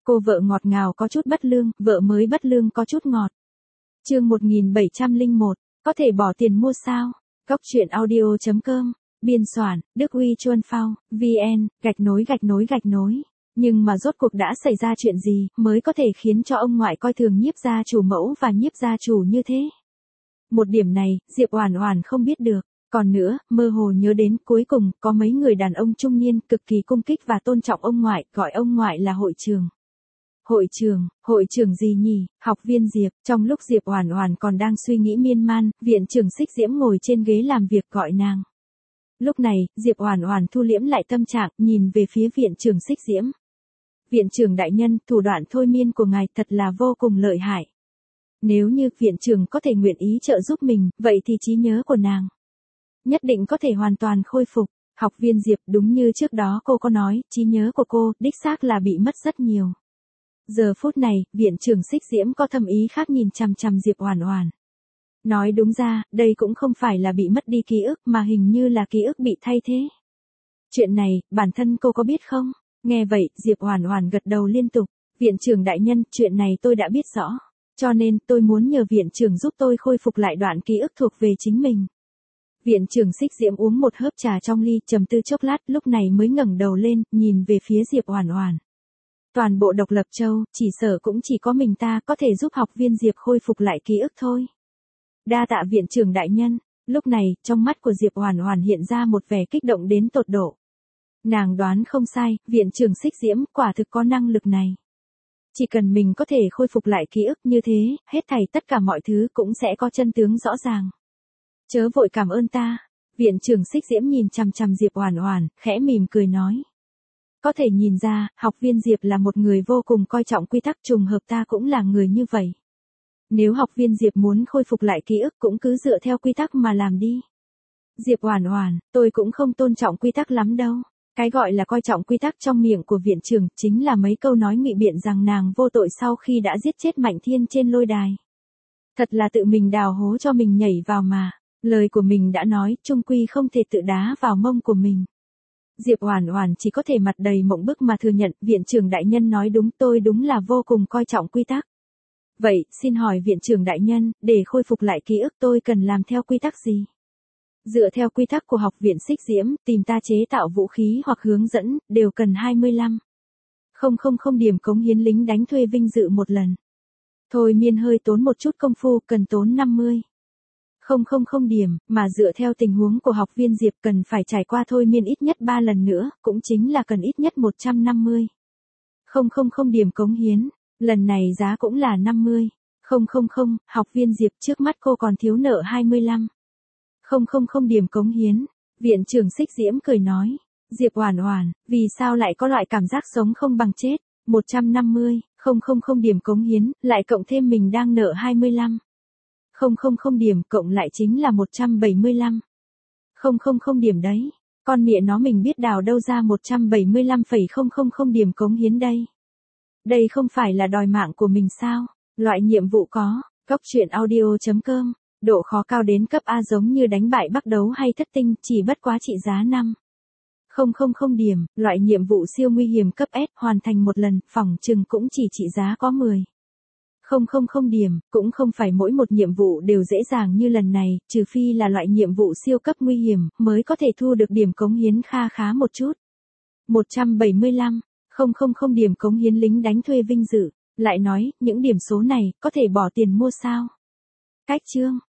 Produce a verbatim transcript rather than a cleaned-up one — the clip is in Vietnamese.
Cô vợ ngọt ngào có chút bất lương, vợ mới bất lương có chút ngọt. Chương một nghìn bảy trăm lẻ một, có thể bỏ tiền mua sao? Góc truyện audio chấm com, biên soạn, Đức Huy Chuân Phao, vn, gạch nối gạch nối gạch nối. Nhưng mà rốt cuộc đã xảy ra chuyện gì mới có thể khiến cho ông ngoại coi thường nhiếp gia chủ mẫu và nhiếp gia chủ như thế? Một điểm này, Diệp Oản Oản không biết được. Còn nữa, mơ hồ nhớ đến cuối cùng có mấy người đàn ông trung niên cực kỳ cung kích và tôn trọng ông ngoại, gọi ông ngoại là hội trưởng. Hội trưởng, hội trưởng gì nhỉ? Học viên Diệp. Trong lúc Diệp Oản Oản còn đang suy nghĩ miên man, viện trưởng Xích Diễm ngồi trên ghế làm việc gọi nàng. Lúc này, Diệp Oản Oản thu liễm lại tâm trạng, nhìn về phía viện trưởng Xích Diễm. Viện trưởng đại nhân, thủ đoạn thôi miên của ngài thật là vô cùng lợi hại. Nếu như viện trưởng có thể nguyện ý trợ giúp mình, vậy thì trí nhớ của nàng nhất định có thể hoàn toàn khôi phục. Học viên Diệp, đúng như trước đó cô có nói, trí nhớ của cô, đích xác là bị mất rất nhiều. Giờ phút này, viện trưởng Xích Diễm có thâm ý khác nhìn chằm chằm Diệp Oản Oản. Nói đúng ra, đây cũng không phải là bị mất đi ký ức mà hình như là ký ức bị thay thế. Chuyện này, bản thân cô có biết không? Nghe vậy, Diệp Oản Oản gật đầu liên tục. Viện trưởng đại nhân, chuyện này tôi đã biết rõ. Cho nên, tôi muốn nhờ viện trưởng giúp tôi khôi phục lại đoạn ký ức thuộc về chính mình. Viện trưởng Xích Diễm uống một hớp trà trong ly, trầm tư chốc lát, lúc này mới ngẩng đầu lên, nhìn về phía Diệp Oản Oản. Toàn bộ Độc Lập Châu, chỉ sợ cũng chỉ có mình ta có thể giúp học viên Diệp khôi phục lại ký ức thôi. Đa tạ viện trưởng đại nhân. Lúc này, trong mắt của Diệp Oản Oản hiện ra một vẻ kích động đến tột độ. Nàng đoán không sai, viện trưởng Xích Diễm quả thực có năng lực này. Chỉ cần mình có thể khôi phục lại ký ức như thế, hết thảy tất cả mọi thứ cũng sẽ có chân tướng rõ ràng. Chớ vội cảm ơn ta. Viện trưởng Xích Diễm nhìn chằm chằm Diệp Oản Oản, khẽ mỉm cười nói. Có thể nhìn ra, học viên Diệp là một người vô cùng coi trọng quy tắc, trùng hợp ta cũng là người như vậy. Nếu học viên Diệp muốn khôi phục lại ký ức cũng cứ dựa theo quy tắc mà làm đi. Diệp Oản Oản, tôi cũng không tôn trọng quy tắc lắm đâu. Cái gọi là coi trọng quy tắc trong miệng của viện trưởng chính là mấy câu nói ngụy biện rằng nàng vô tội sau khi đã giết chết Mạnh Thiên trên lôi đài. Thật là tự mình đào hố cho mình nhảy vào mà. Lời của mình đã nói, chung quy không thể tự đá vào mông của mình. Diệp Oản Oản chỉ có thể mặt đầy mộng bức mà thừa nhận, viện trưởng đại nhân nói đúng, tôi đúng là vô cùng coi trọng quy tắc. Vậy, xin hỏi viện trưởng đại nhân, để khôi phục lại ký ức tôi cần làm theo quy tắc gì? Dựa theo quy tắc của học viện Xích Diễm, tìm ta chế tạo vũ khí hoặc hướng dẫn, đều cần hai mươi lăm nghìn điểm cống hiến lính đánh thuê vinh dự một lần. Thôi miên hơi tốn một chút công phu, cần tốn năm mươi nghìn điểm, mà dựa theo tình huống của học viên Diệp cần phải trải qua thôi miên ít nhất ba lần nữa, cũng chính là cần ít nhất một trăm năm mươi nghìn điểm cống hiến. Lần này giá cũng là năm mươi nghìn, học viên Diệp trước mắt cô còn thiếu nợ hai mươi lăm nghìn điểm cống hiến. Viện trưởng Xích Diễm cười nói, Diệp Oản Oản, vì sao lại có loại cảm giác sống không bằng chết? một trăm năm mươi nghìn điểm cống hiến, lại cộng thêm mình đang nợ hai mươi lăm nghìn điểm, cộng lại chính là một trăm bảy mươi lăm nghìn điểm đấy. Con mẹ nó mình biết đào đâu ra một trăm bảy mươi lăm nghìn điểm cống hiến đây. Đây không phải là đòi mạng của mình sao? Loại nhiệm vụ có, góc truyện audio chấm com, độ khó cao đến cấp A giống như đánh bại Bắc Đấu hay Thất Tinh, chỉ bất quá trị giá năm nghìn điểm, loại nhiệm vụ siêu nguy hiểm cấp S, hoàn thành một lần, phỏng chừng cũng chỉ trị giá có mười nghìn điểm, cũng không phải mỗi một nhiệm vụ đều dễ dàng như lần này, trừ phi là loại nhiệm vụ siêu cấp nguy hiểm, mới có thể thu được điểm cống hiến kha khá một chút. một trăm bảy mươi lăm nghìn điểm cống hiến lính đánh thuê vinh dự, lại nói, những điểm số này, có thể bỏ tiền mua sao? Cách chương,